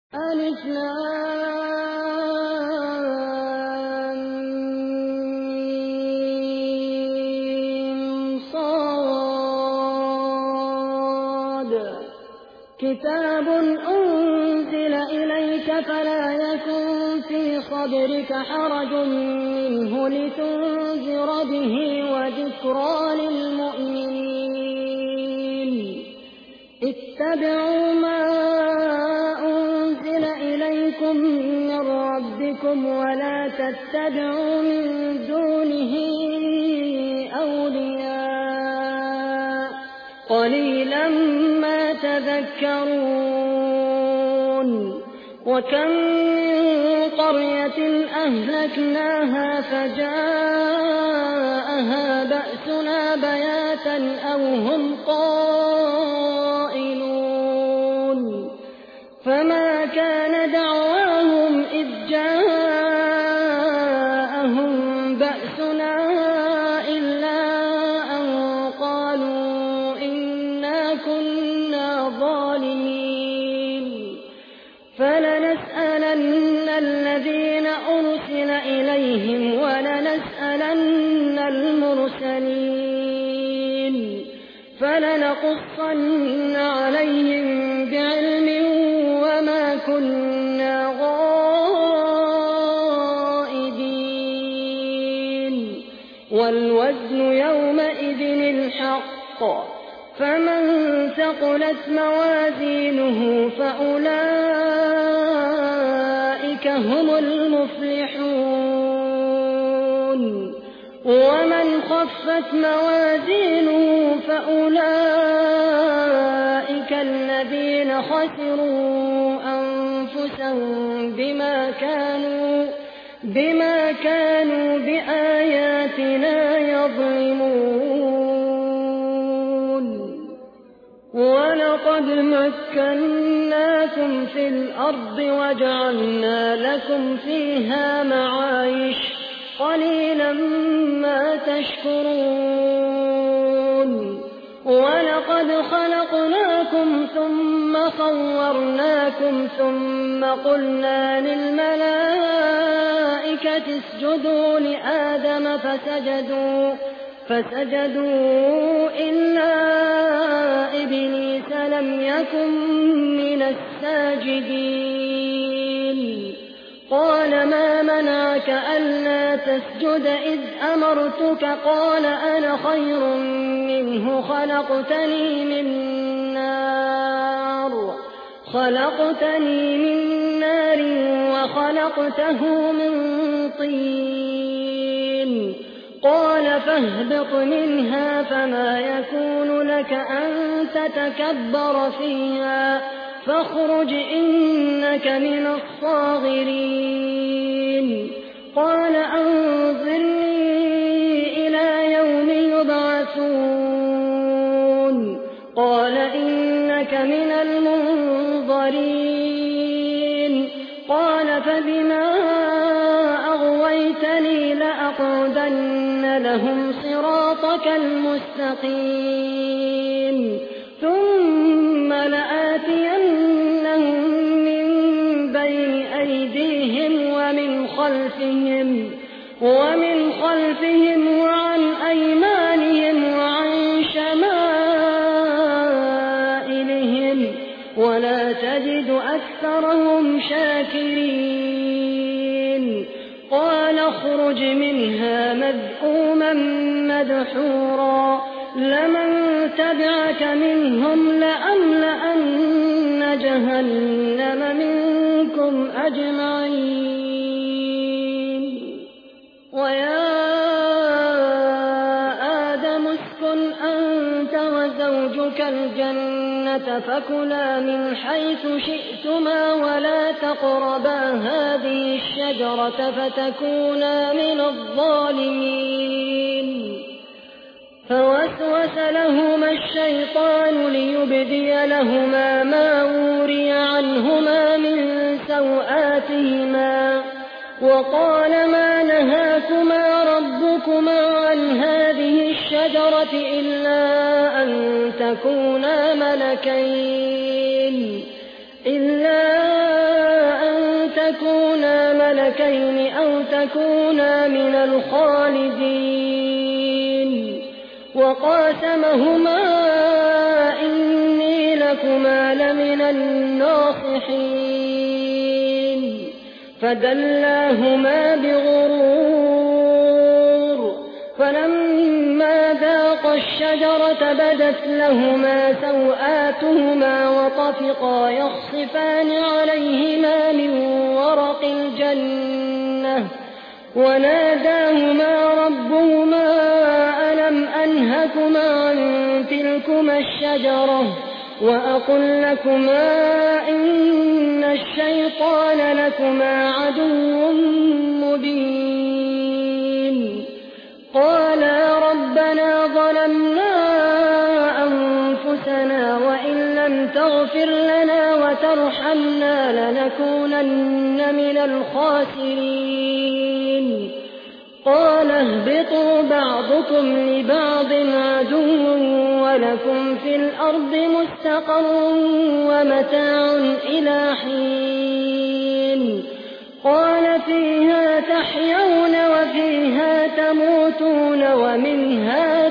ألف لام ميم صاد كتاب أنزل إليك فلا يكن في صدرك حرج منه لتنذر به وذكرى للمؤمنين اتبعوا ما أنزل إليكم من ربكم ولا تتبعوا من دونه أولياء قليلا ما تذكرون وكم من قرية أهلكناها فجاءها بأسنا بياتا أو هم قائلون فما كان دعواهم إذ جاءهم بأسنا إلا أن قالوا إنا كنا ظالمين فلنسألن الذين أرسل إليهم ولنسألن المرسلين فلنقصن عليهم بعلم وما كنا غائبين والوزن يومئذ الحق فمن ثقلت موازينه فأولئك هم المفلحون ومن خفت موازينه فأولئك الذين خسروا أنفسهم بما كانوا بآياتنا يظلمون ولقد مكناكم في الأرض وجعلنا لكم فيها معايش قليلا ما تشكرون ولقد خلقناكم ثم صورناكم ثم قلنا للملائكة اسجدوا لآدم فسجدوا إلا إبليس لم يكن من الساجدين قال ما منعك ألا تسجد إذ أمرتك قال أنا خير منه خلقتني من نار وخلقته من طين قال فاهبط منها فما يكون لك أن تتكبر فيها فاخرج إنك من الصاغرين قال أنظرني إلى يوم يبعثون قال إنك من المنظرين قال فبما أغويتني لأقعدن لهم صراطك المستقيم ثم لآتينهم من بين أيديهم ومن خلفهم وعن أيمانهم وعن شمائلهم ولا تجد أكثرهم شاكرين قال اخرج منها مذءوما مدحورا لمن تبعك منهم لأملأن جهنم منكم أجمعين ويا آدم اسكن أنت وزوجك الجنة فكلا من حيث شئتما ولا تقربا هذه الشجرة فتكونا من الظالمين فوسوس لهما الشيطان ليبدي لهما ما وري عنهما من سوآتهما وقال ما نهاكما ربكما عن هذه الشجرة إلا أن تكونا ملكين إلا ملكين أو تكونا من الخالدين وقاسمهما إني لكما لمن الناصحين فدلاهما بغرور فلما ذاقا الشجرة بدت لهما سوآتهما وطفقا يخصفان عليهما من ورق الجنة وناداهما ربهما ألم أنهكما عن تلكما الشجرة وأقل لكما إن الشيطان لكما عدو مبين قالا ربنا ظلمنا أنفسنا وإن لم تغفر لنا وترحمنا لنكونن من الخاسرين قال اهبطوا بعضكم لبعض عدو ولكم في الأرض مستقر ومتاع إلى حين قال فيها تحيون وفيها تموتون ومنها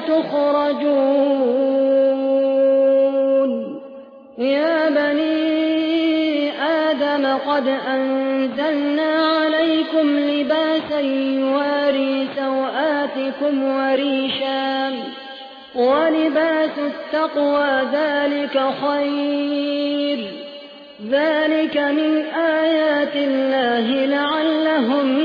تخرجون يا بني آدم قد أنزلنا عليكم لباسا يواري سوآتكم وريشا ولباس التقوى ذلك خير ذلك من آيات الله لعلهم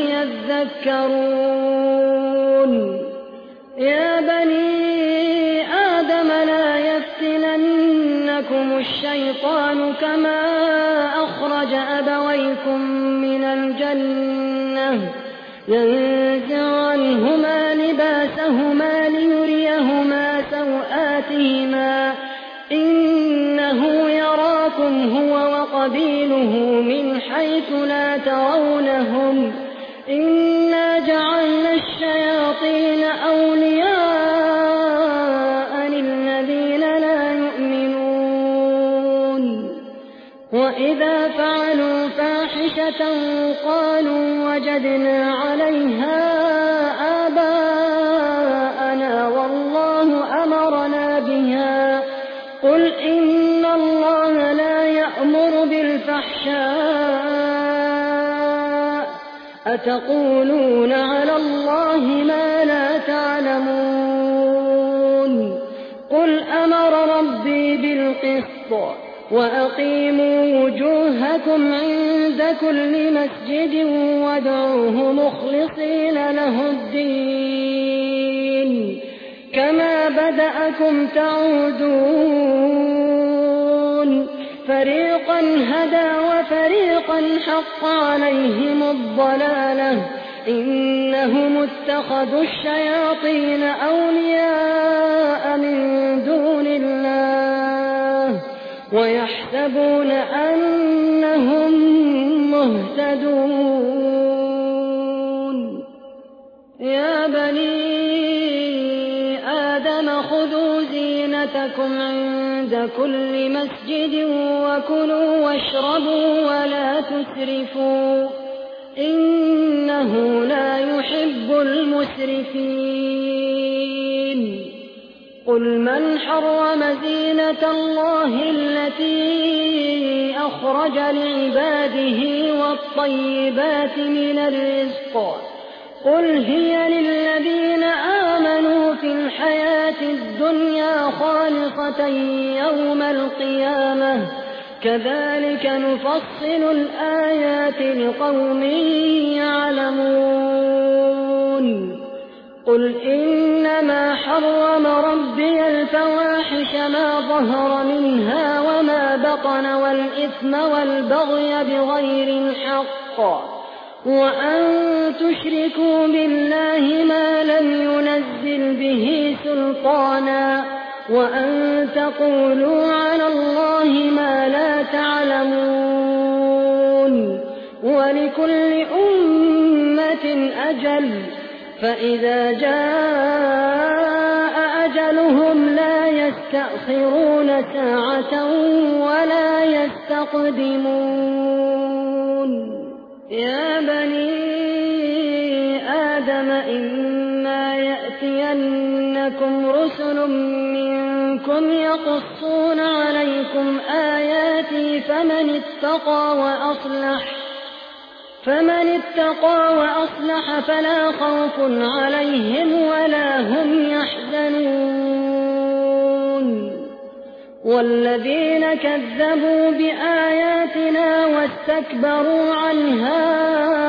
يذكرون يا بني آدم لا يفتننكم الشيطان كما أخرج أبويكم من الجنة ينزع عنهما لباسهما ليريهما سوآتهما إنه يراكم هو وقبيله من حيث لا ترونهم إنا جعلنا الشياطين أولياء للذين لا يؤمنون وإذا فعلوا فاحشة قالوا وجدنا عليها آباءنا والله أمرنا بها قل إن الله لا يأمر بالفحشاء أتقولون على الله ما لا تعلمون قل أمر ربي بالقسط وأقيموا وجوهكم عند كل مسجد وادعوه مخلصين له الدين كما بدأكم تعودون فريقا هدى وفريقا حق عليهم الضلالة إنهم اتخذوا الشياطين أولياء من دون الله ويحسبون أنهم مهتدون يا بني آدم خذوا زينتكم عند كل مسجد وكلوا واشربوا ولا تسرفوا إنه لا يحب المسرفين قل من حرم زينة الله التي أخرج لعباده والطيبات من الرزق قل هي للذين آمنوا في الحياة الدنيا خالصة يوم القيامة كذلك نفصل الآيات لقوم يعلمون قل إنما حرم ربي الفواحش ما ظهر منها وما بطن والإثم والبغي بغير الحق وأن تشركوا بالله ما لم ينزل به سلطانا وأن تقولوا على الله ما لا تعلمون ولكل أمة أجل فإذا جاء أجلهم لا يستأخرون ساعة ولا يستقدمون يا بني جاءتكم رسل منكم يقصون عليكم آياتي فمن اتقى وأصلح فلا خوف عليهم ولا هم يحزنون والذين كذبوا بآياتنا واستكبروا عنها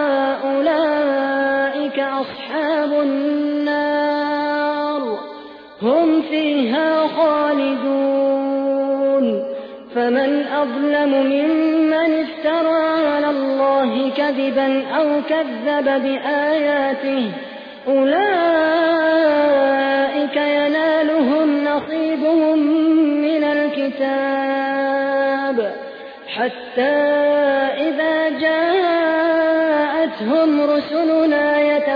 أولئك أصحاب النار هم فيها خالدون فمن أظلم ممن افترى على الله كذبا أو كذب بآياته أولئك ينالهم نصيبهم من الكتاب حتى إذا جاءتهم رسلنا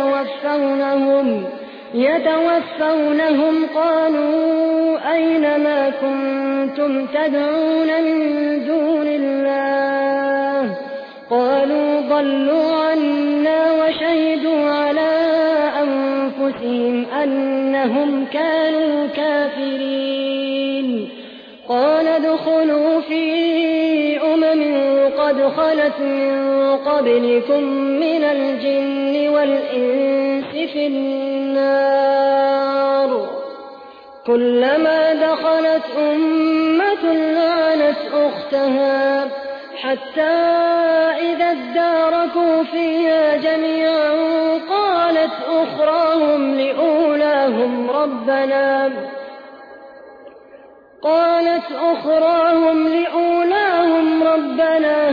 يتوفونهم قالوا أين ما كنتم تدعون من دون الله قالوا ضلوا عنا وشهدوا على أنفسهم أنهم كانوا كافرين قال ادخلوا في قد خلت من قبلكم من الجن والإنس في النار كلما دخلت أمة لعنت أختها حتى إذا اداركوا فيها جميعا قالت أخراهم لأولاهم ربنا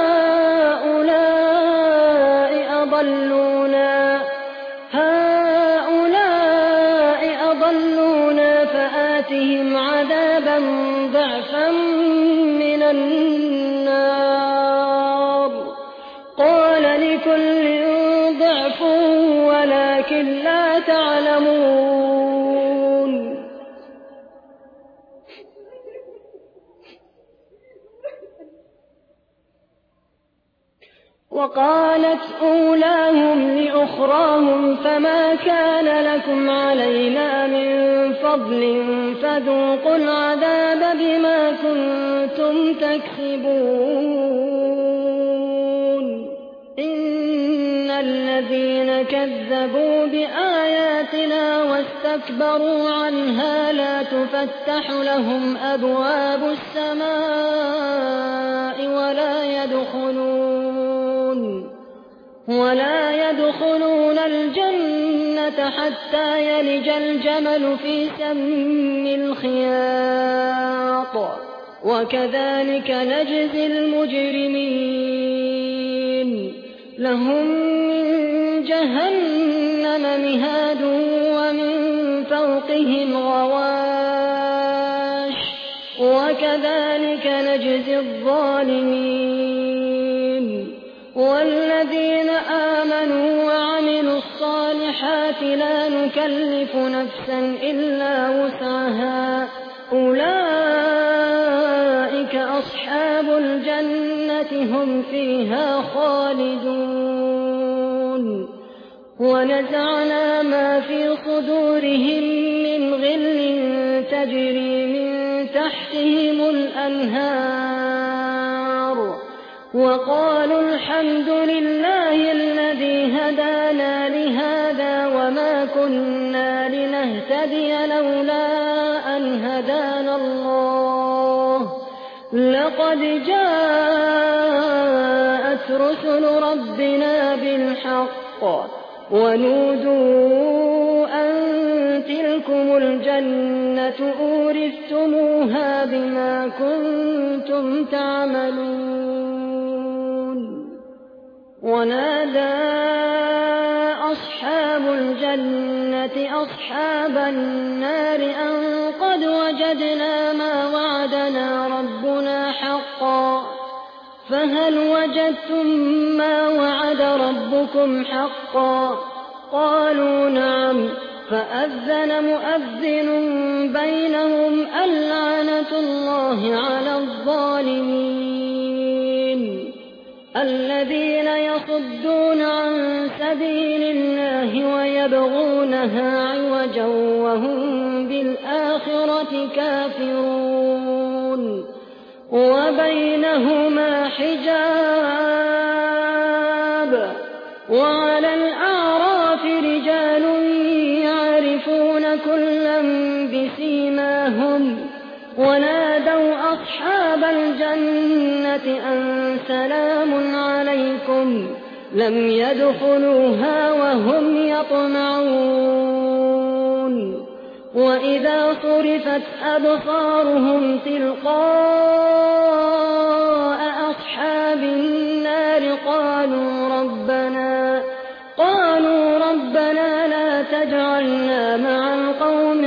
هؤلاء أضلونا فآتهم عذابا ضعفا من النار قال لكل ضعف ولكن لا تعلمون وقالت أولاهم لأخراهم فما كان لكم علينا من فضل فذوقوا العذاب بما كنتم تكسبون إن الذين كذبوا بآياتنا واستكبروا عنها لا تفتح لهم أبواب السماء ولا يدخلون الجنة حتى يلج الجمل في سم الخياط وكذلك نجزي المجرمين لهم من جهنم مهاد ومن فوقهم غواش وكذلك نجزي الظالمين والذين آمنوا وعملوا الصالحات لا نكلف نفسا إلا وسعها أولئك أصحاب الجنة هم فيها خالدون ونزعنا ما في صدورهم من غل تجري من تحتهم الأنهار وقالوا الحمد لله الذي هدانا لهذا وما كنا لنهتدي لولا أن هدانا الله لقد جاءت رسل ربنا بالحق ونودوا أن تلكم الجنة أورثتموها بما كنتم تعملون ونادى أصحاب الجنة أصحاب النار أن قد وجدنا ما وعدنا ربنا حقا فهل وجدتم ما وعد ربكم حقا قالوا نعم فأذن مؤذن بينهم اللعنة الله على الظالمين الذين يصدون عن سبيل الله ويبغونها عوجا وهم بالآخرة كافرون وبينهما حجاب وعلى الأعراف رجال يعرفون كلا بسيماهم ونادوا أصحاب الجنة أن سلام عليكم لم يدخلوها وهم يطمعون وإذا صرفت أبصارهم تلقاء أصحاب النار قالوا ربنا لا تجعلنا مع القوم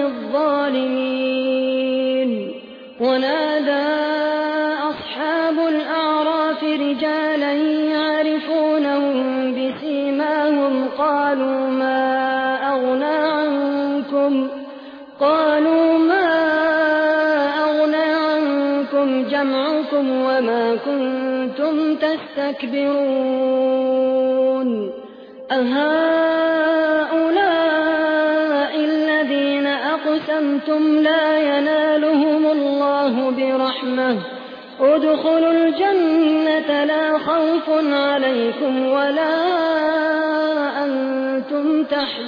الظالمين ونادى أصحاب الأعراف رجالا يعرفونهم بسيماهم قالوا ما أغنى عنكم جمعكم وما كنتم تستكبرون أهؤلاء الذين أقسمتم لا ينالهم الله برحمة ادخلوا الجنة لا خوف عليكم ولا أنتم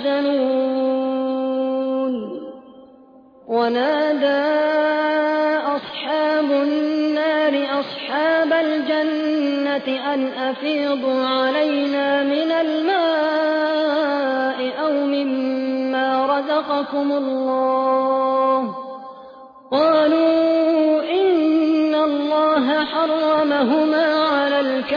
تحزنون ونادى أصحاب النار أصحاب الجنة أن أفيضوا علينا من الماء أو مما رزقكم الله قالوا إن الله حرمهما على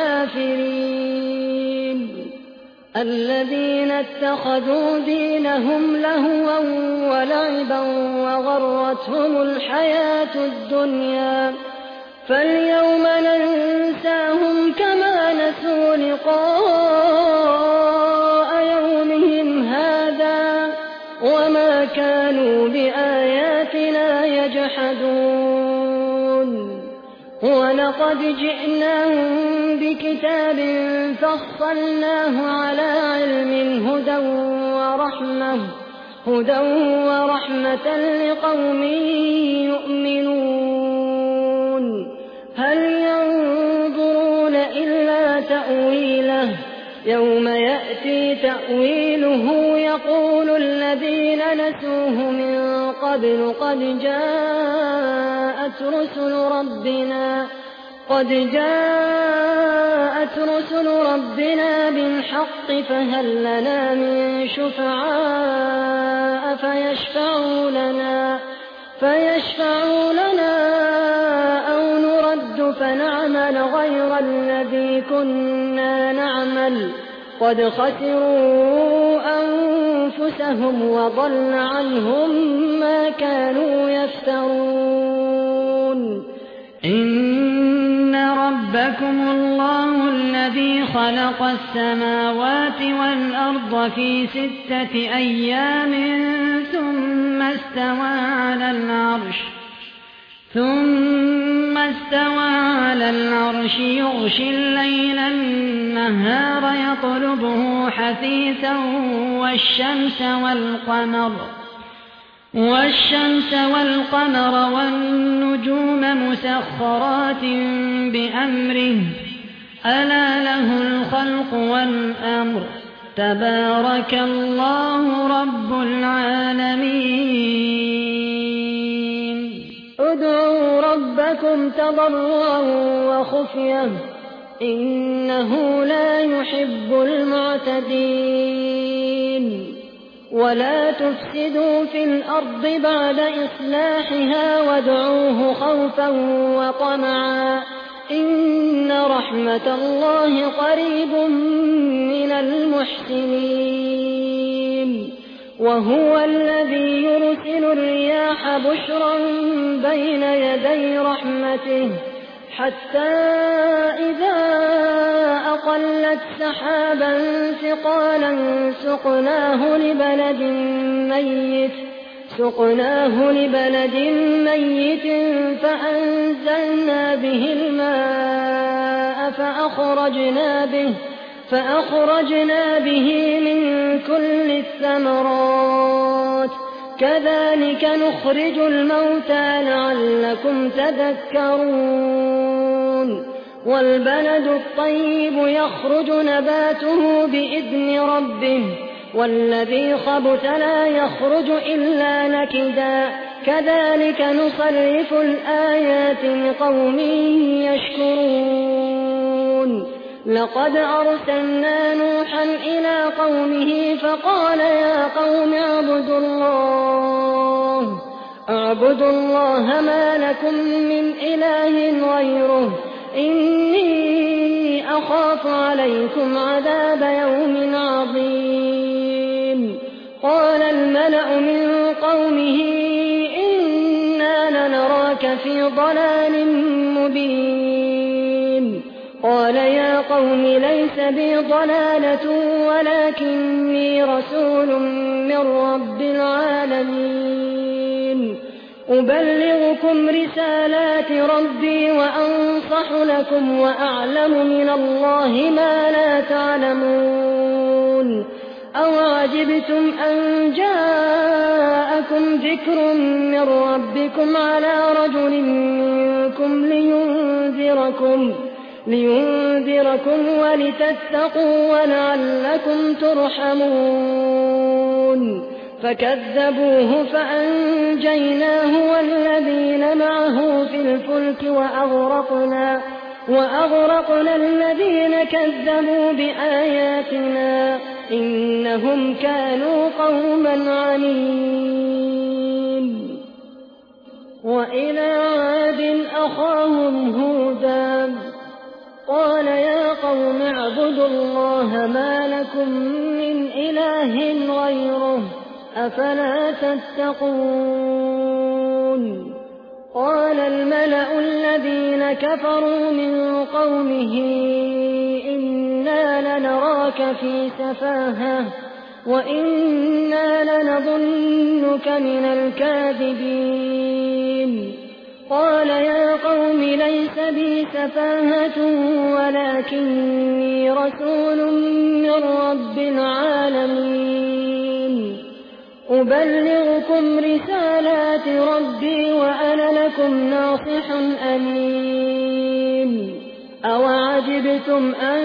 الكافرين الذين اتخذوا دينهم لهوا ولعبا وغرتهم الحياة الدنيا فاليوم ننساهم كما نسوا لقاء يومهم هذا وما كانوا بآياتنا يجحدون ولقد جئناهم بكتاب فصلناه على علم هدى ورحمة لقوم يؤمنون هل ينظرون إلا تأويله يوم يأتي تأويله يقول الذين نسوه من قبل قد جاءت رسل ربنا بالحق فهل لنا من شفعاء فيشفعوا لنا أو نرد فنعمل غير الذي كنا نعمل قد خسروا أنفسهم وضل عنهم ما كانوا يفترون إن ربكم الله الذي خلق السماوات والأرض في 6 أيام ثم استوى على العرش يغشي الليل النهار يطلبه حثيثا والشمس والقمر والنجوم مسخرات بأمره ألا له الخلق والأمر تبارك الله رب العالمين ادعوا ربكم تضرعا وخفية إنه لا يحب المعتدين ولا تفسدوا في الأرض بعد إصلاحها وادعوه خوفا وطمعا إن رحمة الله قريب من المحسنين وهو الذي يرسل الرياح بشرا بين يدي رحمته حتى إذا أقلت سحابا ثقالا سقناه لبلد ميت فأنزلنا به الماء فأخرجنا به من كل الثمرات كذلك نخرج الموتى لعلكم تذكرون والبلد الطيب يخرج نباته بإذن ربه والذي خبث لا يخرج إلا نكدا كذلك نصرف الآيات لقوم يشكرون لقد أرسلنا نوحا إلى قومه فقال يا قوم اعبدوا الله ما لكم من إله غيره إني أخاف عليكم عذاب يوم عظيم قال الملأ من قومه إنا لنراك في ضلال مبين قال يا قوم ليس بي ضلالة ولكني رسول من رب العالمين أبلغكم رسالات ربي وأنصح لكم وأعلم من الله ما لا تعلمون أوعجبتم أن جاءكم ذكر من ربكم على رجل منكم لينذركم ولتتقوا ولعلكم ترحمون فكذبوه فأنجيناه والذين معه في الفلك وأغرقنا الذين كذبوا بآياتنا إنهم كانوا قوما عمين وإلى عاد أخاهم هودا قال يا قوم اعبدوا الله ما لكم من إله غيره أفلا تتقون قال الملأ الذين كفروا من قومه إنا لنراك في سفاهة وإنا لنظنك من الكاذبين قال يا قوم ليس بي سفاهة ولكني رسول من رب العالمين أبلغكم رسالات ربي وأنا لكم ناصح أمين أوعجبتم أن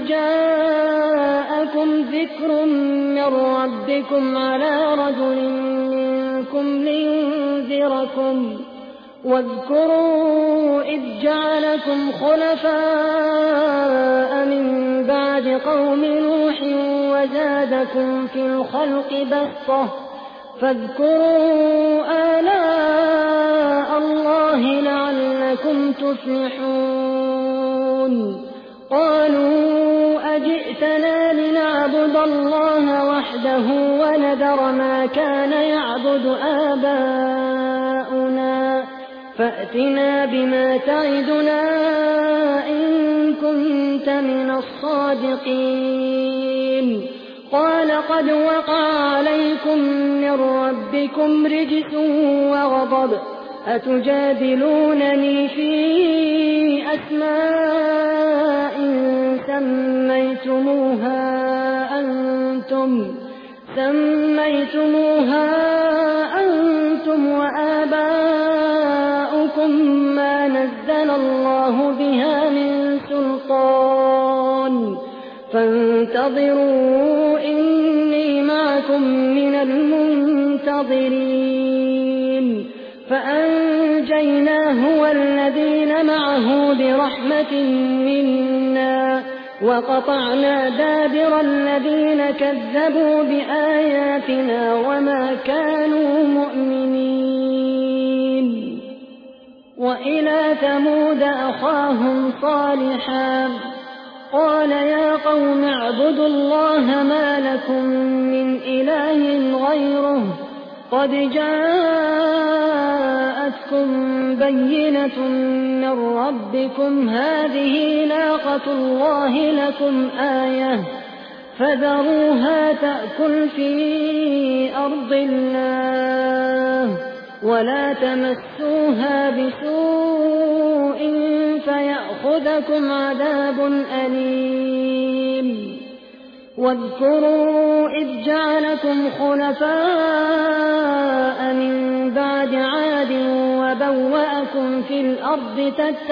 جاءكم ذكر من ربكم على رجل منكم لينذركم واذكروا إذ جعلكم خلفاء من بعد قوم نوح وزادكم في الخلق بسطة فاذكروا آلاء الله لعلكم تفلحون قالوا أجئتنا لنعبد الله وحده ونذر ما كان يعبد آباؤنا فأتنا بما تعدنا إن كنت من الصادقين قال قد وقع عليكم من ربكم رجس وغضب أتجادلونني في أسماء سميتموها أنتم وآباؤكم ما نزل الله بها من سلطان فانتظروا إني معكم من المنتظرين فأنجيناه والذين معه برحمة منا وقطعنا دابر الذين كذبوا بآياتنا وما كانوا مؤمنين وإلى ثمود أخاهم صالحا قال يا قوم اعبدوا الله ما لكم من إله غيره قد جاءتكم بينة من ربكم هذه ناقة الله لكم آية فذروها تأكل في أرض الله ولا تمسوها بسوء فيأخذكم فيأخذكم عذاب أليم. واذكروا إذ جعلكم خلفاء من بعد عاد وبوأكم في الأرض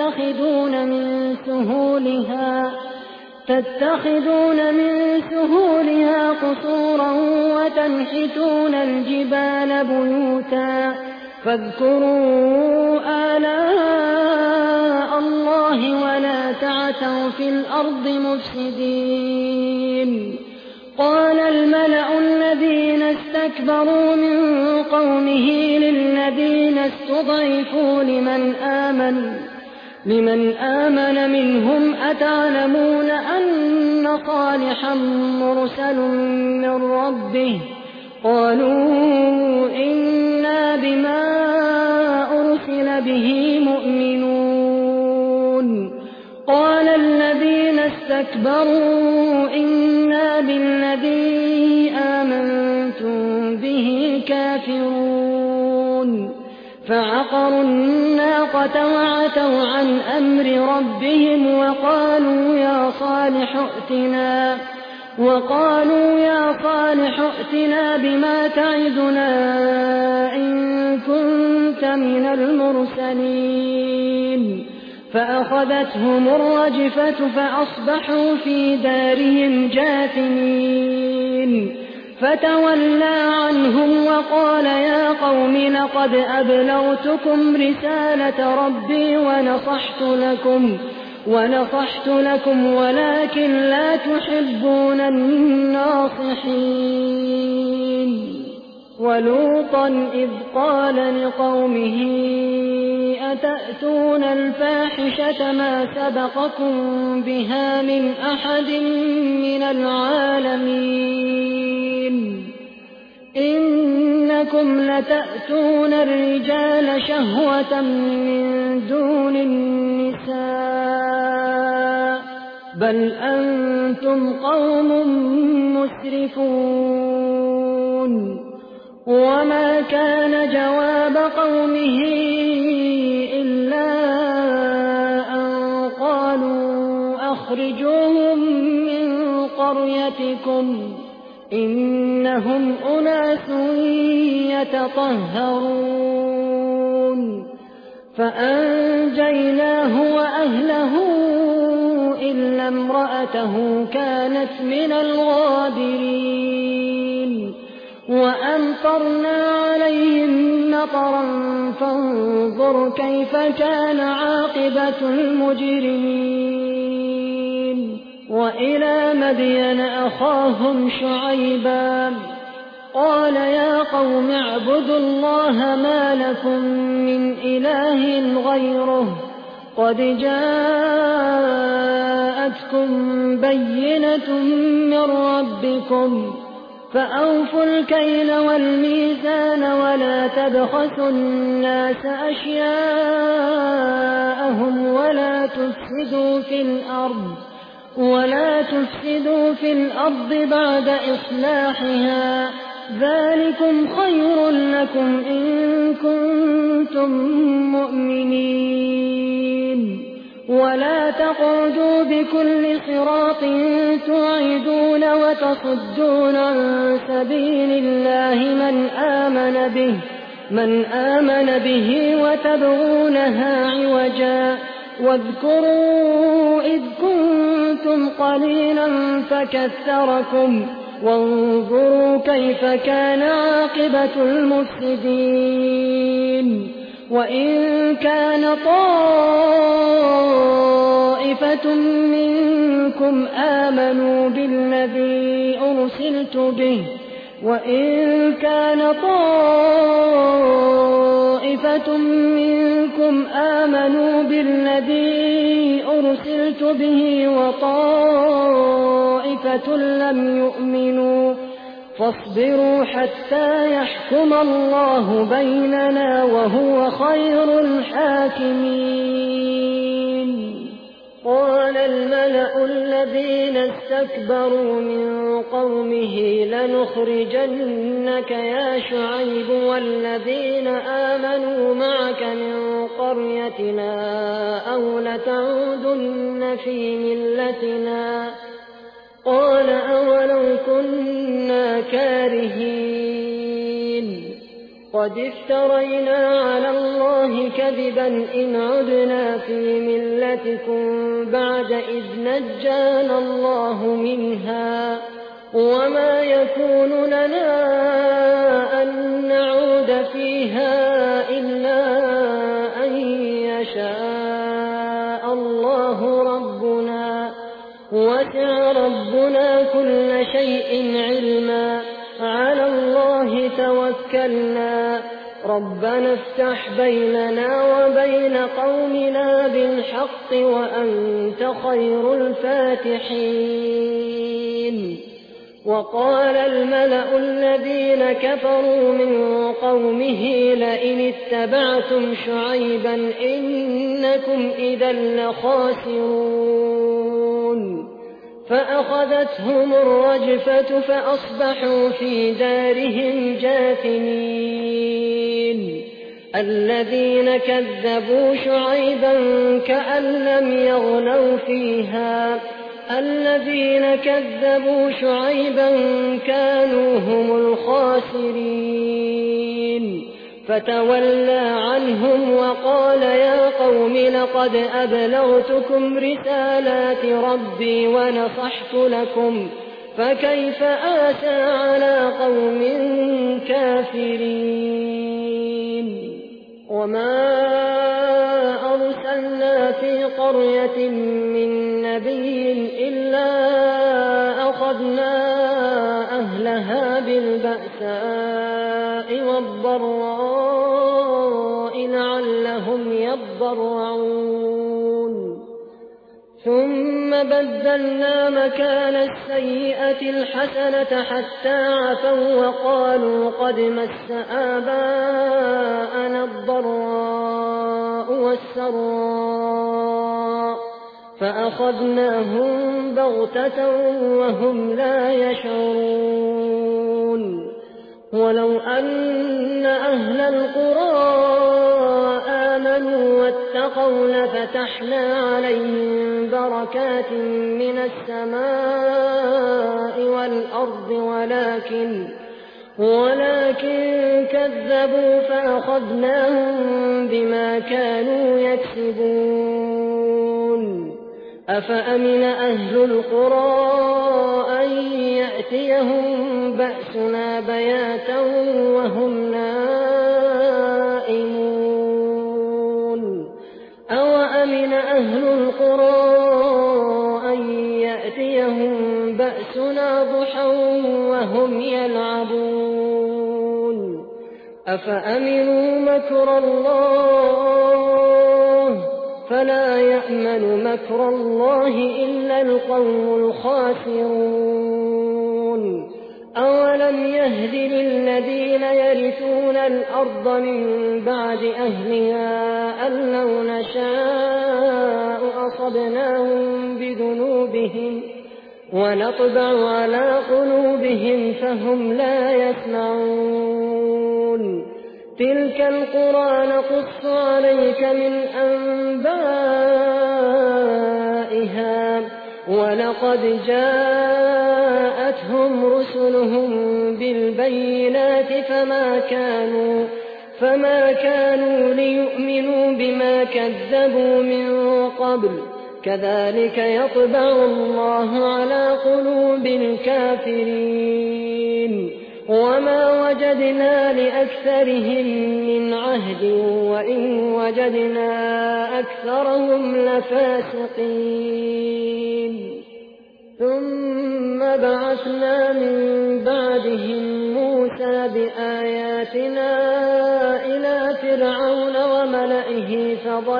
تتخذون من سهولها قصورا وتنحتون الجبال بيوتا فاذكروا آلاء الله ولا تعثوا في الأرض مفسدين. قال الملأ الذين استكبروا من قومه للذين استضعفوا لمن آمن منهم أتعلمون أن صالحا مرسل من ربه؟ قالوا إنا بما أرسل به مؤمنون. قال الذين استكبروا إنا بالذي آمنتم به كافرون. فعقروا الناقة وعتوا عن أمر ربهم وقالوا يا صالح ائتنا بما تعدنا إن كنت من المرسلين. فأخذتهم الرجفة فأصبحوا في دارهم جاثمين. فتولى عنهم وقال يا قوم لقد أبلغتكم رسالة ربي ونصحت لكم ولكن لا تحبون الناصحين. ولوطا إذ قال لقومه أتأتون الفاحشة ما سبقكم بها من أحد من العالمين إنكم لتأتون الرجال شهوة من دون النساء بل أنتم قوم مسرفون. وما كان جواب قومه إلا أن قالوا أخرجوهم من قريتكم إنهم أناس يتطهرون. فأنجيناه وأهله إلا امرأته كانت من الغابرين. وأمطرنا عليهم مطرا فانظر كيف كان عاقبة المجرمين. وإلى مدين أخاهم شعيبا قال يا قوم اعبدوا الله ما لكم من إله غيره قد جاءتكم بينة من ربكم فأوفوا الكيل والميزان ولا تبخسوا الناس أشياءهم ولا تفسدوا في الأرض بعد إصلاحها ذلكم خير لكم إن كنتم مؤمنين. ولا تقعدوا بكل صراط توعدون وتصدون عن سبيل الله من آمن به وتبغونها عوجا. واذكروا إذ كنتم قليلا فكثركم وانظروا كيف كان عاقبة المفسدين. وإن كان طائفة منكم آمنوا بالذي أرسلت به وطائفة لم يؤمنوا فاصبروا حتى يحكم الله بيننا وهو خير الحاكمين. قال الملأ الذين استكبروا من قومه لنخرجنك يا شعيب والذين آمنوا معك من قريتنا أو لتعودن في ملتنا قال أولو كنا كارهين قد افترينا على الله كذبا إن عدنا في ملتكم بعد إذ نجانا الله منها وما يكون لنا أن نعود فيها إلا أن يشاء الله ربنا وسع ربنا كل شيء علما على الله توكلنا ربنا افتح بيننا وبين قومنا بالحق وأنت خير الفاتحين وقال الملأ الذين كفروا من قومه لئن اتبعتم شعيبا إنكم إذا لخاسرون فأخذتهم الرجفة فأصبحوا في دارهم جاثمين الذين كذبوا شعيبا كأن لم يغنوا فيها الذين كذبوا شعيبا كانوا هم الخاسرين فتولى عنهم وقال يا قوم لقد أبلغتكم رسالات ربي ونصحت لكم فكيف آسى على قوم كافرين وما أرسلنا في قرية من نبي إلا أخذنا أهلها بالبأساء والضراء لعلهم يضرعون ثم بدلنا مكان السيئة الحسنة حتى عفوا وقالوا قد مس آباءنا الضراء والسراء فأخذناهم بغتة وهم لا يشعرون ولو أن أهل القرى آمنوا واتقوا لفتحنا عليهم بركات من السماء والأرض ولكن كذبوا فأخذناهم بما كانوا يكسبون أفأمن أهل القرى أن يأتيهم بأسنا بياتا وهم نائمون أوأمن أهل القرى أن يأتيهم بأسنا ضحى وهم يلعبون أفأمنوا مكر الله فلا يأمن مكر الله إلا القوم الخاسرون أولم يهد للذين يرثون الأرض من بعد أهلها أن لو نشاء أصبناهم بذنوبهم ونطبع على قلوبهم فهم لا يسمعون تلك القرى نقص عليك من أنبائها ولقد جاءتهم رسلهم بالبينات فما كانوا ليؤمنوا بما كذبوا من قبل كذلك يطبع الله على قلوب الكافرين وما وجدنا لأكثرهم من عهد وإن وجدنا أكثرهم لفاسقين ثم بعثنا من بعدهم موسى بآياتنا إلى فرعون وملئه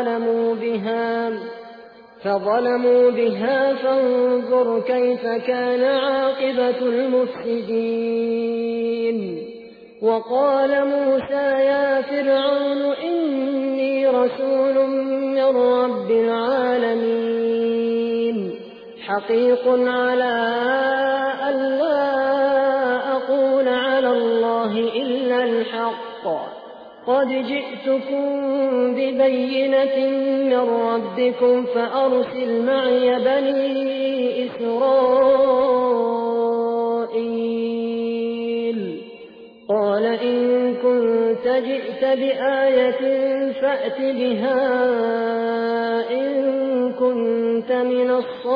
فظلموا بها فانظر كيف كان عاقبة المفسدين وقال موسى يا فرعون إني رسول من رب العالمين حقيق على ألا أقول على الله إلا الحق قد جئتكم ببينة من ربكم فأرسل معي بني إسرائيل قال إن كنت جئت بآية فأت بها إن كنت من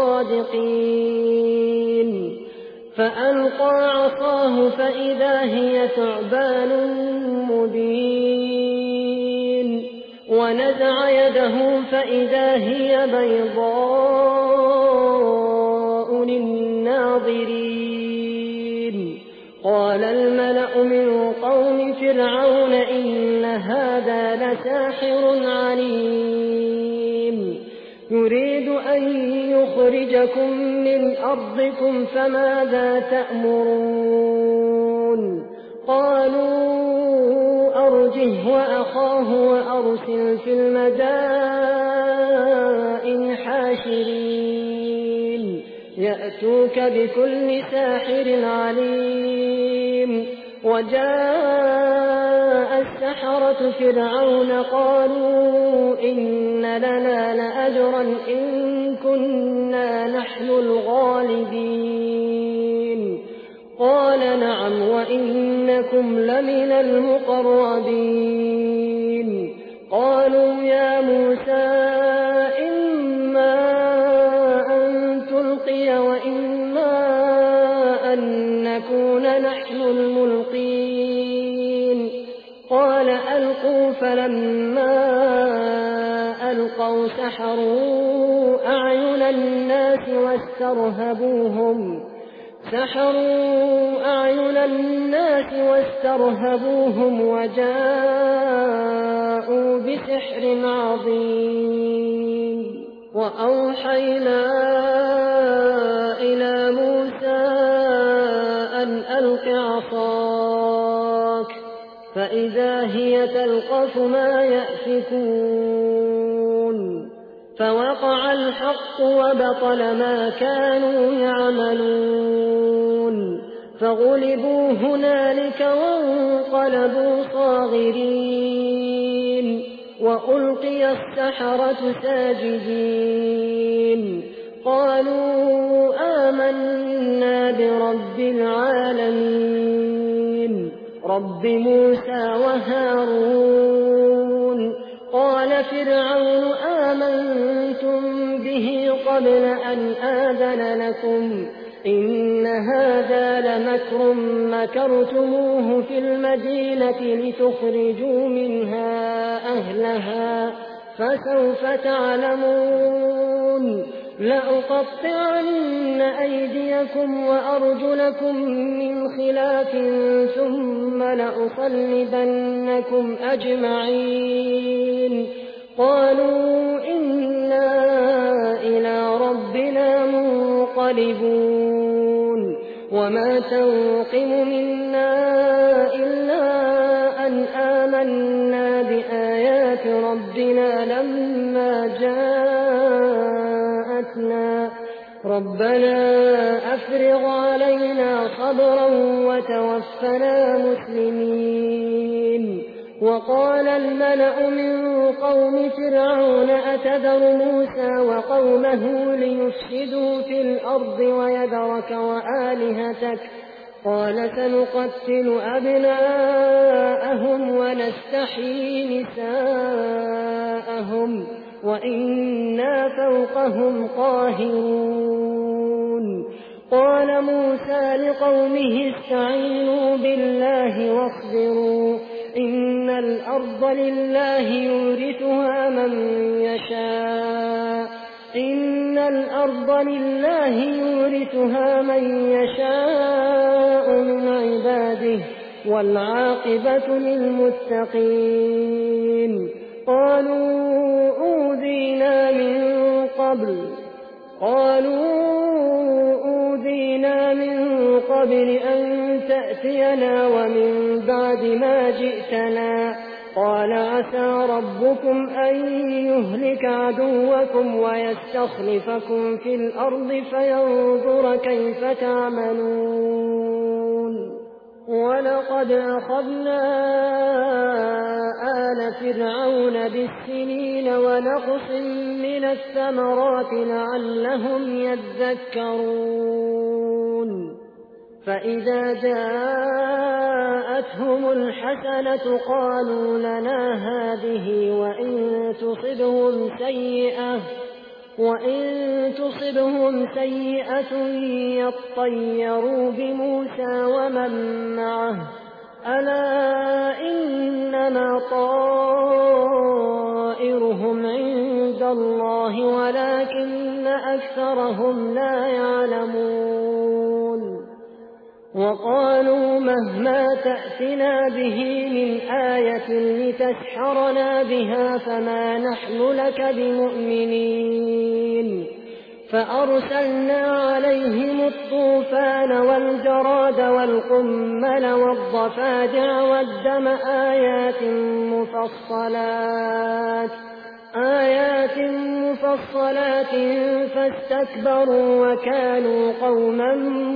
الصادقين فألقى عصاه فإذا هي ثعبان مبين ونزع يده فإذا هي بيضاء للناظرين قال الملأ من قوم فرعون إن هذا لساحر عليم يريد أن يخرجكم من أرضكم فماذا تأمرون قالوا أرجه وأخاه وأرسل في المدائن حاشرين يأتوك بكل ساحر عليم وجاء السحرة فرعون قالوا إن لنا لأجرا إن كنا نحن الغالبين قال نعم وإنكم لمن المقربين قالوا يا موسى إما أن تلقي وإما أن نكون نحن الملقين قال ألقوا فلما ألقوا سحروا أعين الناس واسترهبوهم وجاءوا بسحر عظيم وأوحينا إلى موسى أن ألق عصاك فإذا هي تلقف ما يأفكون فوقع الحق وبطل ما كانوا يعملون فغلبوا هنالك وانقلبوا صاغرين وألقي السحرة ساجدين قالوا آمنا برب العالمين رب موسى وهارون قال فرعون آمنتم به قبل أن آذن لكم إن هذا لمكر مكرتموه في المدينة لتخرجوا منها أهلها فسوف تعلمون لأقطعن أيديكم وأرجلكم من خلاف ثم لأصلبنكم أجمعين قالوا إنا إلى ربنا منقلبون وما تنقم منا إلا أن آمنا بآيات ربنا لما جاءتنا ربنا أفرغ علينا صبرا وتوفنا مسلمين وقال الملأ من قوم فرعون أتذر موسى وقومه ليفسدوا في الأرض ويذرك وآلهتك قال سنقتل أبناءهم ونستحيي نساءهم وإنا فوقهم قاهرون قال موسى لقومه استعينوا بالله واصبروا إن الأرض لله يورثها من يشاء من عباده والعاقبة للمتقين قالوا أوذينا من قبل أن تأتينا ومن بعد ما جئتنا قال عسى ربكم أن يهلك عدوكم ويستخلفكم في الأرض فينظر كيف تعملون ولقد أخذنا آل فرعون بالسنين ونقص من الثمرات لعلهم يذكرون فإذا جاءتهم الحسنة قالوا لنا هذه وإن تصبهم سيئة يطيروا بموسى ومن معه ألا إنما طائرهم عند الله ولكن أكثرهم لا يعلمون وقالوا مهما تأتنا به من آية لتسحرنا بها فما نحن لك بمؤمنين فأرسلنا عليهم الطوفان والجراد والقمل والضفادع والدم آيات مفصلات فاستكبروا وكانوا قوما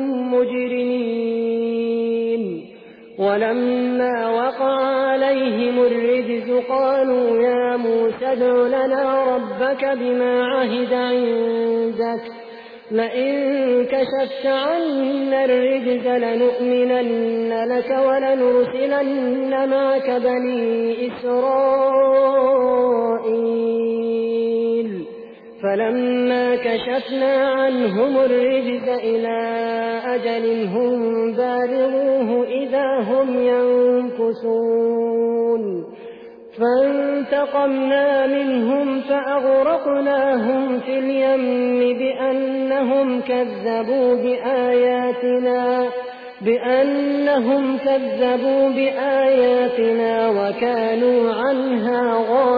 مجرمين ولما وقع عليهم الرجز قالوا يا موسى ادع لنا ربك بما عهد عندك لئن كشفت عنا الرجز لنؤمنن لك ولنرسلن معك بني إسرائيل فلما كشفنا عنهم الرجز إلى أجل هم بالغوه إذا هم ينكثون فانتقمنا منهم فأغرقناهم في اليم بأنهم كذبوا بآياتنا وكانوا عنها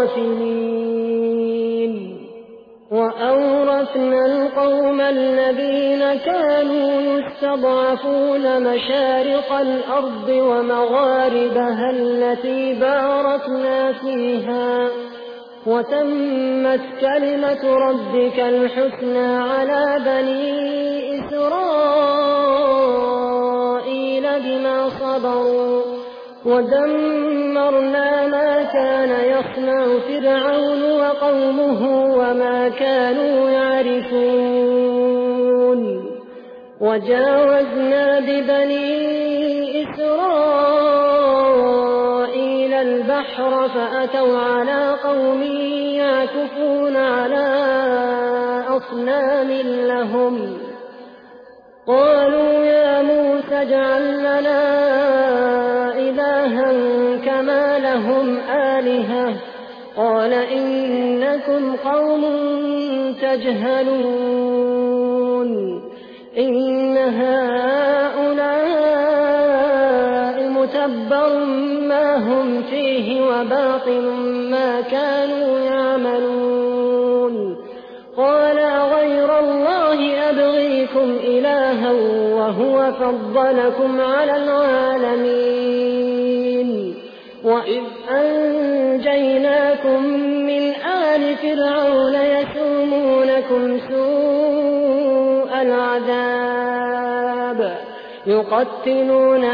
غافلين وأورثنا القوم الذين كانوا يستضعفون مشارق الأرض ومغاربها التي باركنا فيها وتمت كلمة ربك الحسنى على بني إسرائيل بما صبروا ودمرنا ما كان يصنع فرعون وقومه وما كانوا يعرفون وجاوزنا ببني إسرائيل البحر فأتوا على قوم يعكفون على أصنام لهم قالوا يا موسى اجعل لنا إلها كما لهم آلهة قال إنكم قوم تجهلون إن هؤلاء متبر ما هم فيه وباطل ما كانوا يعملون قال غير الله أبغيكم إلها وهو فضلكم على العالمين وإذ أنجيناكم من آل فرعون يسومونكم سوء العذاب يقتلون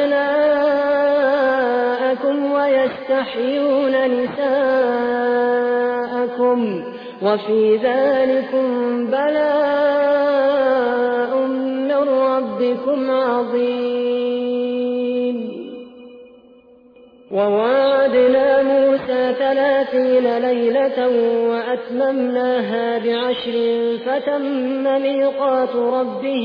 أبناءكم ويستحيون نساءكم وفي ذلكم بلاء من ربكم عظيم ووعدنا موسى 30 ليلة وأتممناها ب10 فتم ميقات ربه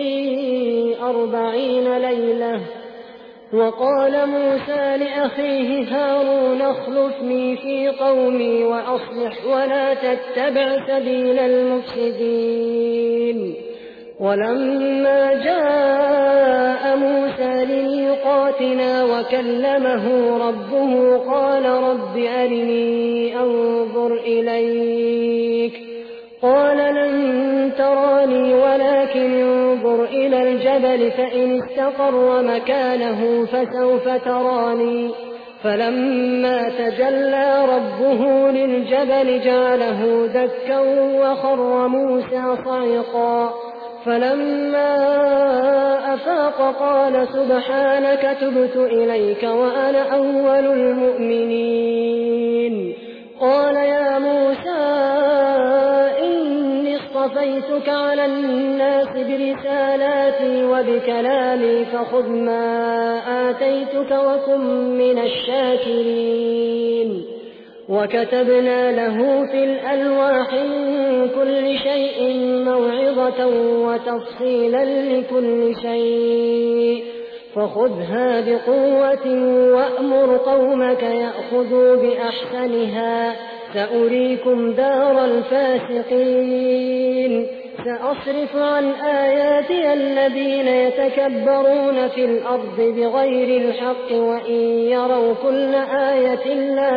40 ليلة وقال موسى لأخيه هارون اخلفني في قومي وأصلح ولا تتبع سبيل المفسدين ولما جاء موسى لميقاتنا وكلمه ربه قال رب أرني أنظر إليك قال لن تراني ولكن انظر إلى الجبل فإن استقر مكانه فسوف تراني فلما تجلى ربه للجبل جعله دكا وخر موسى صعقا فلما أفاق قال سبحانك تبت إليك وأنا أول المؤمنين قال يا موسى إني اصطفيتك على الناس برسالاتي وبكلامي فخذ ما آتيتك وكن من الشاكرين وكتبنا له في الألواح من كل شيء موعظة وتفصيلا لكل شيء فخذها بقوة وأمر قومك يأخذوا بأحسنها سأريكم دار الفاسقين سأصرف عن آياتي الذين يتكبرون في الأرض بغير الحق وإن يروا كل آية لا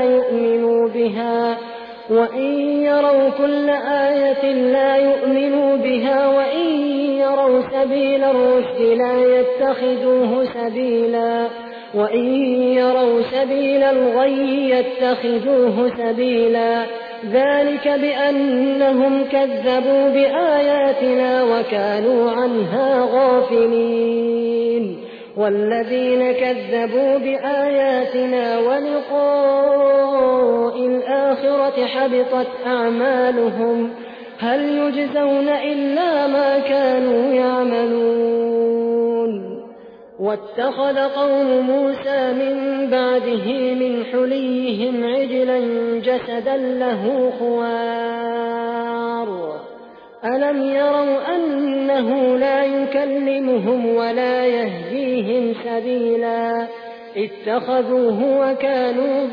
يؤمنوا بها وإن يروا سبيل الرشد لا يتخذوه سبيلا وإن يروا سبيل الغي يتخذوه سبيلا ذلك بأنهم كذبوا بآياتنا وكانوا عنها غافلين والذين كذبوا بآياتنا ولقاء الآخرة حبطت أعمالهم هل يجزون إلا ما كانوا يعملون واتخذ قوم موسى من بعده من حليهم عجلا جسدا له خوار ألم يروا أنه لا يكلمهم ولا يهديهم سبيلا اتخذوه وكانوا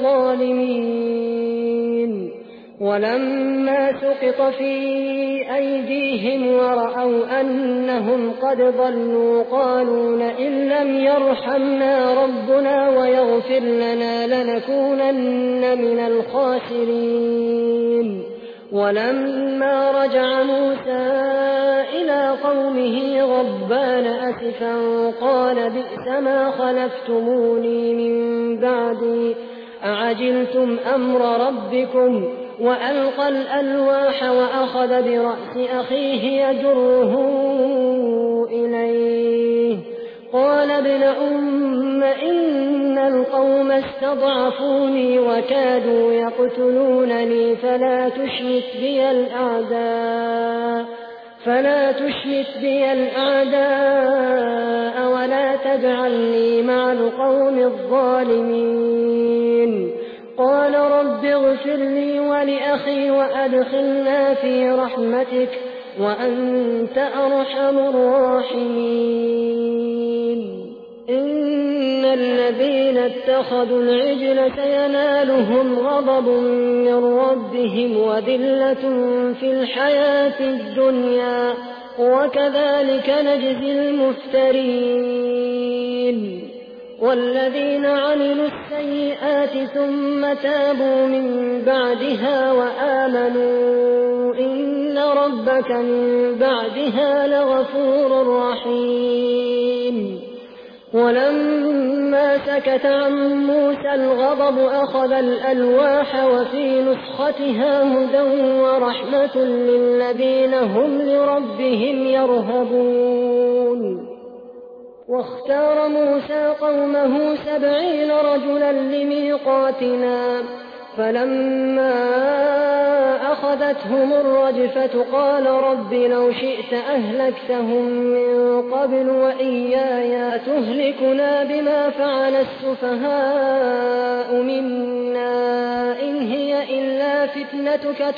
ظالمين ولما سقط في أيديهم ورأوا أنهم قد ضلوا قالوا لئن لم يرحمنا ربنا ويغفر لنا لنكونن من الخاسرين ولما رجع موسى إلى قومه غضبان أسفا قال بئس ما خلفتموني من بعدي أعجلتم أمر ربكم وألقى الألواح وأخذ برأس أخيه يجره إليه قال ابن أم إن القوم استضعفوني وكادوا يقتلونني فلا تشمت بي الأعداء ولا تجعلني مع القوم الظالمين قال رب اغفر لي ولأخي وأدخلنا في رحمتك وأنت أرحم الراحمين إن الذين اتخذوا العجل سينالهم غضب من ربهم وذلة في الحياة الدنيا وكذلك نجزي المفترين والذين عملوا السيئات ثم تابوا من بعدها وآمنوا إن ربك من بعدها لغفور رحيم ولما سكت عن موسى الغضب أخذ الألواح وفي نسختها هدى ورحمة للذين هم لربهم يرهبون واختار موسى قومه 70 رجلا لميقاتنا فلما أخذتهم الرجفة قال رب لو شئت أهلكتهم من قبل وإياي تهلكنا بما فعل السفهاء منا إن هي إلا فتنتك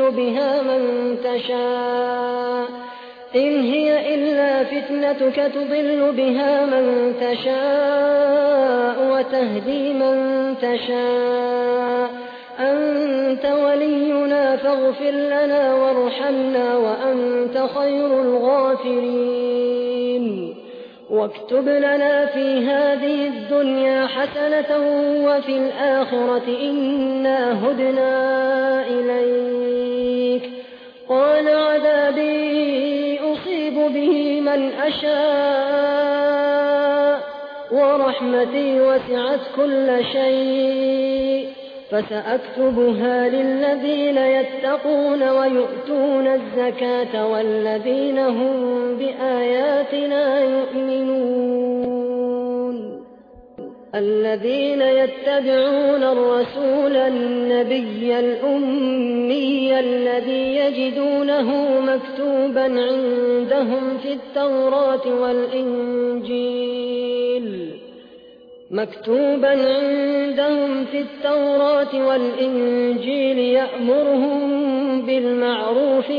تضل بها من تشاء وتهدي من تشاء أنت ولينا فاغفر لنا وارحمنا وأنت خير الغافرين واكتب لنا في هذه الدنيا حسنة وفي الآخرة إنا هدنا إليك قال عذابي أصيب به من أشاء ورحمتي وسعت كل شيء فسأكتبها للذين يتقون ويؤتون الزكاة والذين هم بآياتنا يؤمنون الذين يتبعون الرسول النبي الأمي الذي يجدونه مكتوبا عندهم في التوراة والإنجيل يأمرهم بالمعروف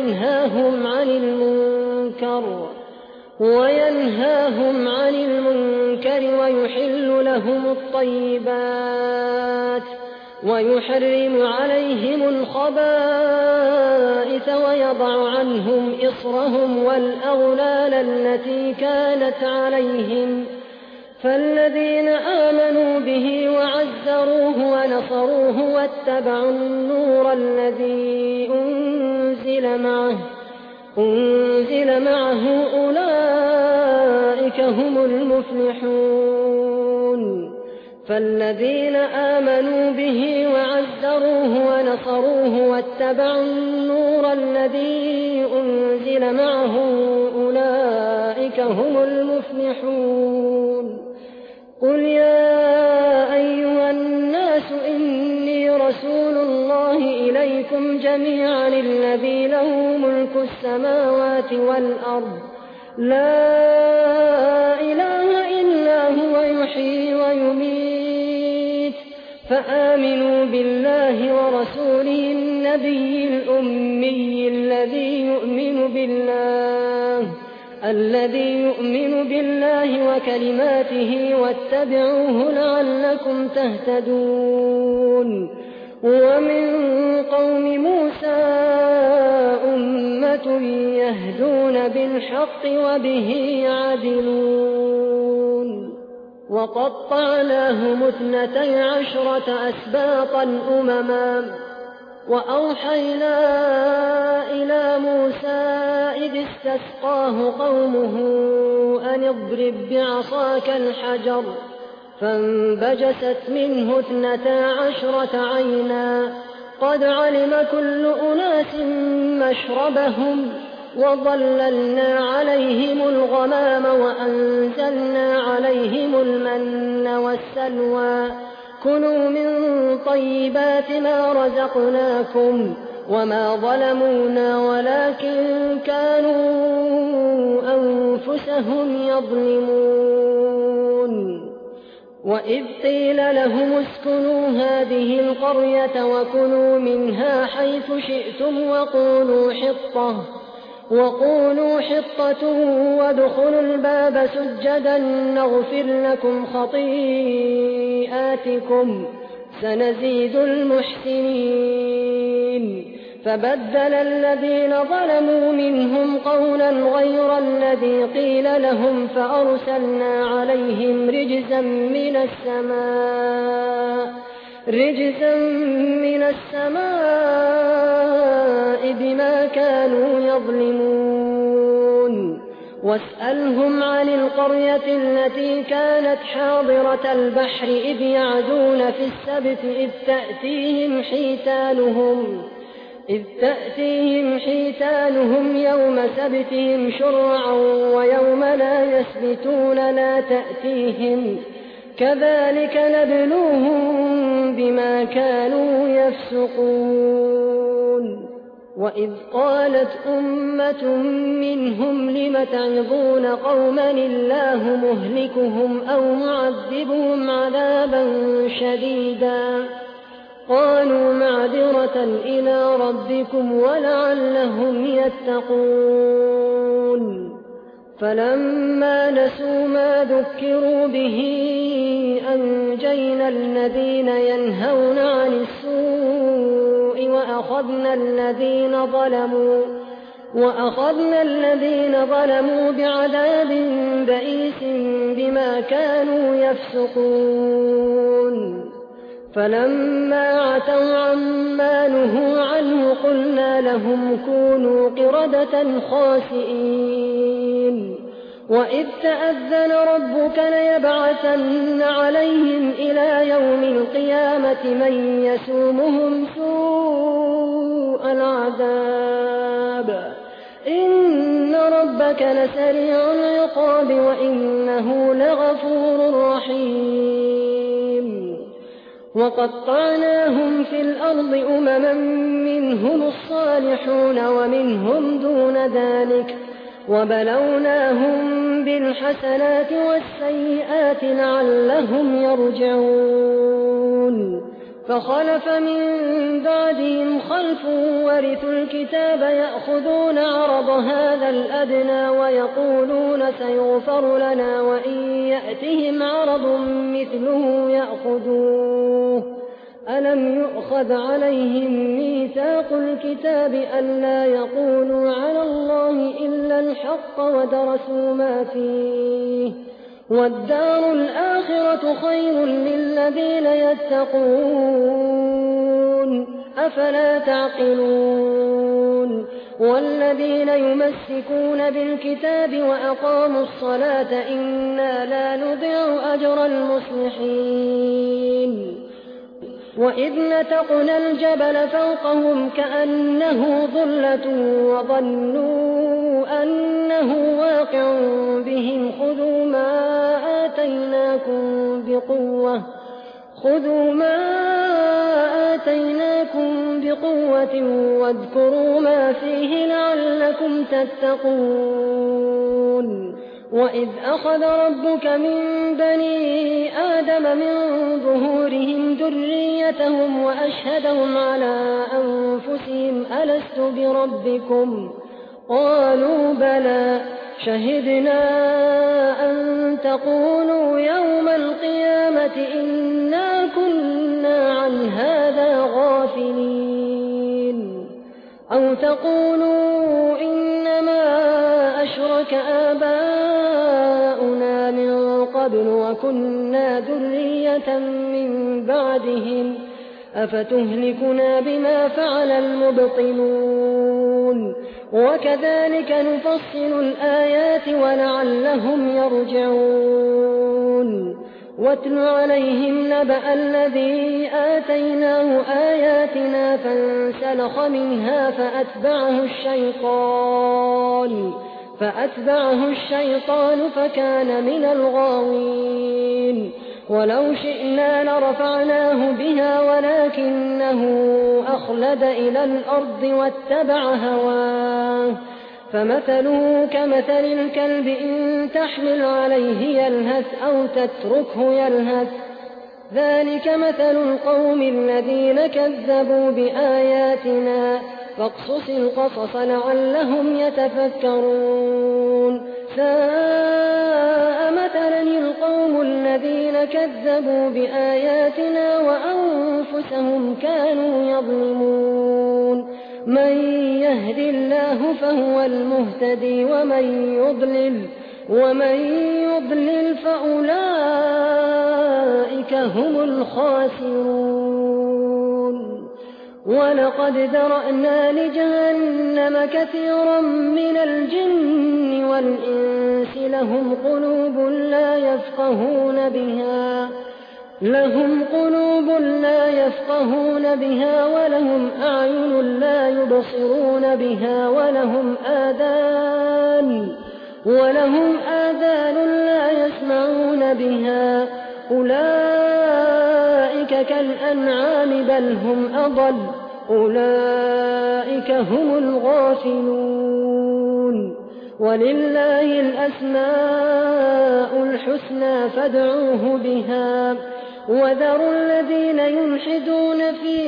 وينهاهم عن المنكر ويحل لهم الطيبات ويحرم عليهم الخبائث ويضع عنهم إصرهم والأغلال التي كانت عليهم فالذين آمنوا به وعزروه ونصروه واتبعوا النور الذي أنزل معه أولئك هم المفلحون فالذين آمنوا به وعزروه ونصروه واتبعوا النور الذي أنزل معه أولئك هم المفلحون قل يا أيها الناس إني رسول الله إليكم جميعا الذي له ملك السماوات والأرض لا إله إلا هو يحيي ويميت فآمنوا بالله ورسوله النبي الأمي الذي يؤمن بالله وكلماته واتبعوه لعلكم تهتدون ومن قوم موسى أمة يهدون بالحق وبه يعدلون وقطعناهم 12 أسباطا أمما وأوحينا إلى موسى إذ استسقاه قومه أن اضرب بعصاك الحجر فانبجست منه 12 عينا قد علم كل أناس مشربهم وظللنا عليهم الغمام وأنزلنا عليهم المن والسلوى كلوا من طيبات ما رزقناكم وما ظلمونا ولكن كانوا أنفسهم يظلمون وإذ قيل لهم اسكنوا هذه القرية وكلوا منها حيث شئتم وقولوا حطة وادخلوا الباب سجدا نغفر لكم خطيئاتكم سنزيد المحسنين فبدل الذين ظلموا منهم قولا غير الذي قيل لهم فأرسلنا عليهم رجزا من السماء بما كانوا يظلمون واسألهم عن القرية التي كانت حاضرة البحر إذ يعدون في السبت إذ تأتيهم حيتانهم يوم سبتهم شرعا ويوم لا يسبتون لا تأتيهم كذلك نبلوهم بما كانوا يفسقون وإذ قالت أمة منهم لم تعظون قوما الله مهلكهم أو معذبهم عذابا شديدا قالوا معذرة إلى ربكم ولعلهم يتقون فلما نسوا ما ذكروا به أنجينا الذين ينهون عن السوء وأخذنا الذين ظلموا بعذاب بئيس بما كانوا يفسقون فلما عتوا عما نهوا عنه قلنا لهم كونوا قردة خاسئين وإذ تأذن ربك ليبعثن عليهم إلى يوم القيامة من يسومهم سوء العذاب إن ربك لسريع العقاب وإنه لغفور رحيم وقطعناهم في الأرض أمما منهم الصالحون ومنهم دون ذلك وبلوناهم بالحسنات والسيئات لعلهم يرجعون فخلف من بعدهم خلف ورثوا الكتاب يأخذون عرض هذا الأدنى ويقولون سيغفر لنا وإن يأتهم عرض مثله يأخذوه ألم يؤخذ عليهم ميثاق الكتاب ألا يقولوا على الله إلا الحق ودرسوا ما فيه والدار الآخرة خير للذين يتقون أفلا تعقلون والذين يمسكون بالكتاب وأقاموا الصلاة إنا لا نضيع أجر المصلحين وإذ نتقنا الجبل فوقهم كأنه ظلة وظنوا أنه واقع بهم خذوا ما آتيناكم بقوة واذكروا ما فيه لعلكم تتقون وإذ أخذ ربك من بني آدم من ظهورهم ذريتهم وأشهدهم على أنفسهم ألست بربكم قالوا بلى شهدنا أن تقولوا يوم القيامة إنا كنا عن هذا غافلين أو تقولوا إنما أشرك آباؤنا من قبل وكنا ذرية من بعدهم أفتهلكنا بما فعل المبطلون وكذلك نفصل الآيات ولعلهم يرجعون واتل عليهم نبأ الذي آتيناه آياتنا فانسلخ منها فأتبعه الشيطان فكان من الغاوين ولو شئنا لرفعناه بها ولكنه أخلد إلى الأرض واتبع هواه فمثله كمثل الكلب إن تحمل عليه يلهث أو تتركه يلهث ذلك مثل القوم الذين كذبوا بآياتنا فاقصص القصص لعلهم يتفكرون ساء مثلا القوم الذين كذبوا بآياتنا وأنفسهم كانوا يظلمون من يهد الله فهو المهتدي ومن يضلل فأولئك هم الخاسرون ولقد ذرأنا لجهنم كثيرا من الجن والإنس لهم قلوب لا يفقهون بها ولهم أعين لا يبصرون بها ولهم آذان لا يسمعون بها أولئك كالأنعام بل هم أضل أولئك هم الغافلون ولله الأسماء الحسنى فادعوه بها وذروا الذين يلحدون في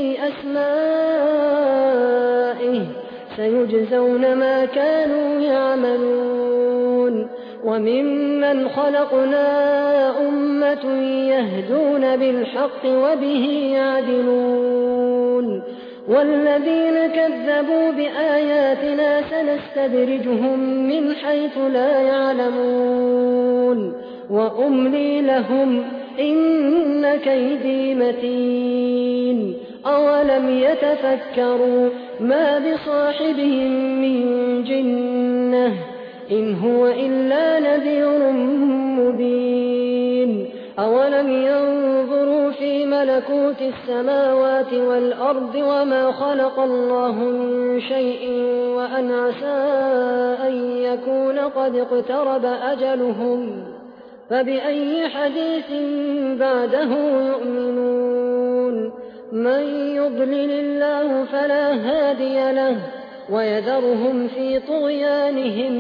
أسمائه سيجزون ما كانوا يعملون وممن خلقنا أمة يهدون بالحق وبه يعدلون والذين كذبوا بآياتنا سنستدرجهم من حيث لا يعلمون وأملي لهم إن كيدي متين أولم يتفكروا ما بصاحبهم من جنة إن هو إلا نذير مبين أولم ينظروا في ملكوت السماوات والأرض وما خلق الله من شيء وأن عسى أن يكون قد اقترب أجلهم فبأي حديث بعده يؤمنون من يضلل الله فلا هادي له ويذرهم في طغيانهم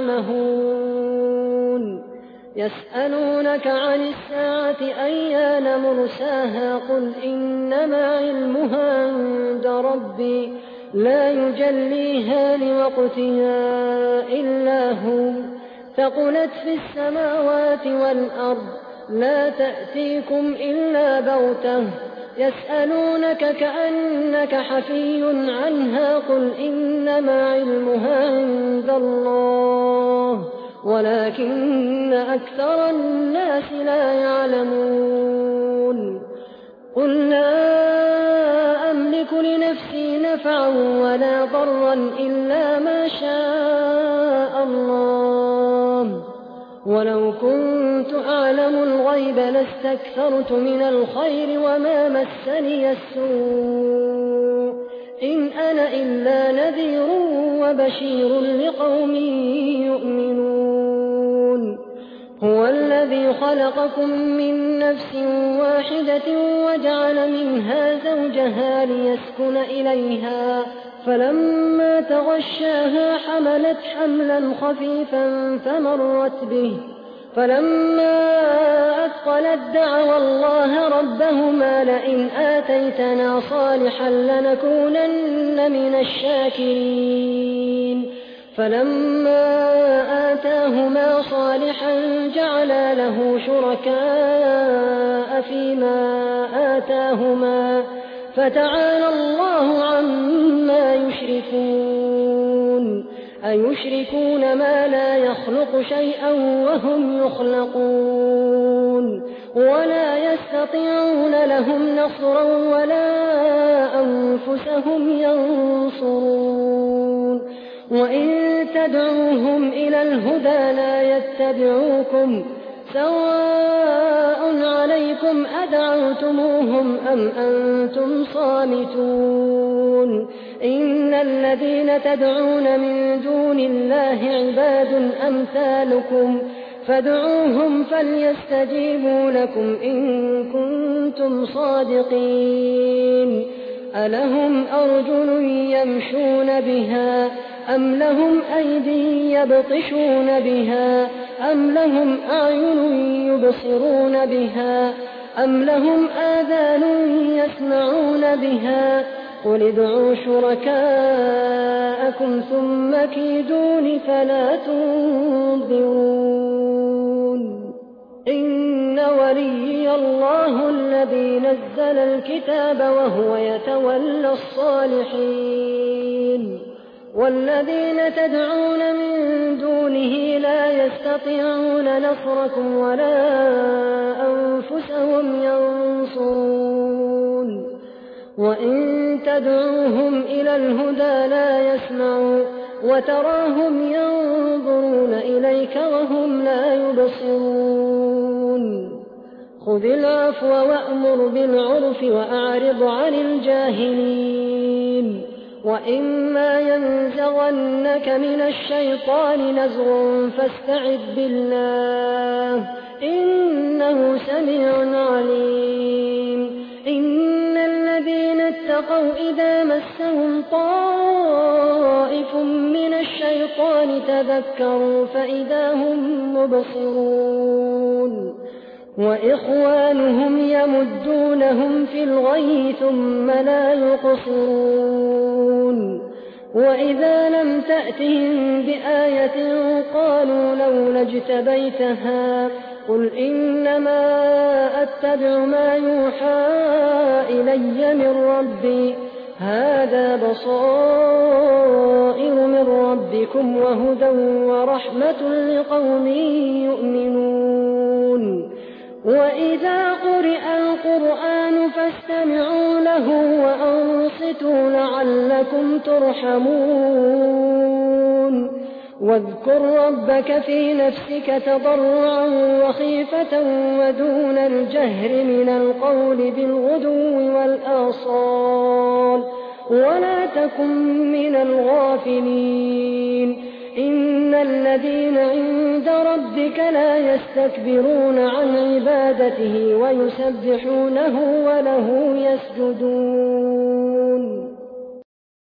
يعمهون يسألونك عن الساعة أيان مرساها قل إنما علمها عند ربي لا يجليها لوقتها إلا هو ثقلت في السماوات والأرض لا تأتيكم إلا بغتة يسألونك كأنك حفي عنها قل إنما علمها عند الله ولكن أكثر الناس لا يعلمون قل لا أملك لنفسي نفعا ولا ضرا إلا ما شاء الله ولو كنت أعلم الغيب لاستكثرت من الخير وما مسني السوء إن أنا إلا نذير وبشير لقوم يؤمنون هو الذي خلقكم من نفس واحدة وجعل منها زوجها ليسكن إليها فلما تغشاها حملت حملا خفيفا فمرت به فلما أثقلت دعوا الله ربهما لئن آتيتنا صالحا لنكونن من الشاكرين فلما آتاهما صالحا جعلا له شركاء فيما آتاهما فتعالى الله عما يشركون أيشركون ما لا يخلق شيئا وهم يخلقون ولا يستطيعون لهم نصرا ولا أنفسهم ينصرون وإن تدعوهم إلى الهدى لا يتبعوكم سواء عليكم أدعوتموهم أم أنتم صامتون إن الذين تدعون من دون الله عباد أمثالكم فادعوهم فليستجيبوا لكم إن كنتم صادقين ألهم أرجل يمشون بها أم لهم أيدي يبطشون بها أم لهم أعين يبصرون بها أم لهم آذان يسمعون بها قل ادعوا شركاءكم ثم كيدون فلا تنظرون إن وليي الله الذي نزل الكتاب وهو يتولى الصالحين والذين تدعون من دونه لا يستطيعون نصركم ولا أنفسهم ينصرون وإن تدعوهم إلى الهدى لا يسمعوا وتراهم ينظرون إليك وهم لا يبصرون خذ العفو وأمر بالعرف وأعرض عن الجاهلين وإما ينزغنك من الشيطان نزغ فاستعذ بالله إنه سميع عليم إن الذين اتقوا إذا مسهم طائف من الشيطان تذكروا فإذا هم مبصرون وإخوانهم يمدونهم في الغي ثم لا يقصرون وإذا لم تأتهم بآية قالوا لولا اجتبيتها قل إنما أتبع ما يوحى إلي من ربي هذا بصائر من ربكم وهدى ورحمة لقوم يؤمنون وإذا قرئ القرآن فاستمعوا له وأنصتوا لعلكم ترحمون واذكر ربك في نفسك تضرعا وخيفة ودون الجهر من القول بالغدو والآصال ولا تكن من الغافلين إن الذين عند ربك لا يستكبرون عن عبادته ويسبحونه وله يسجدون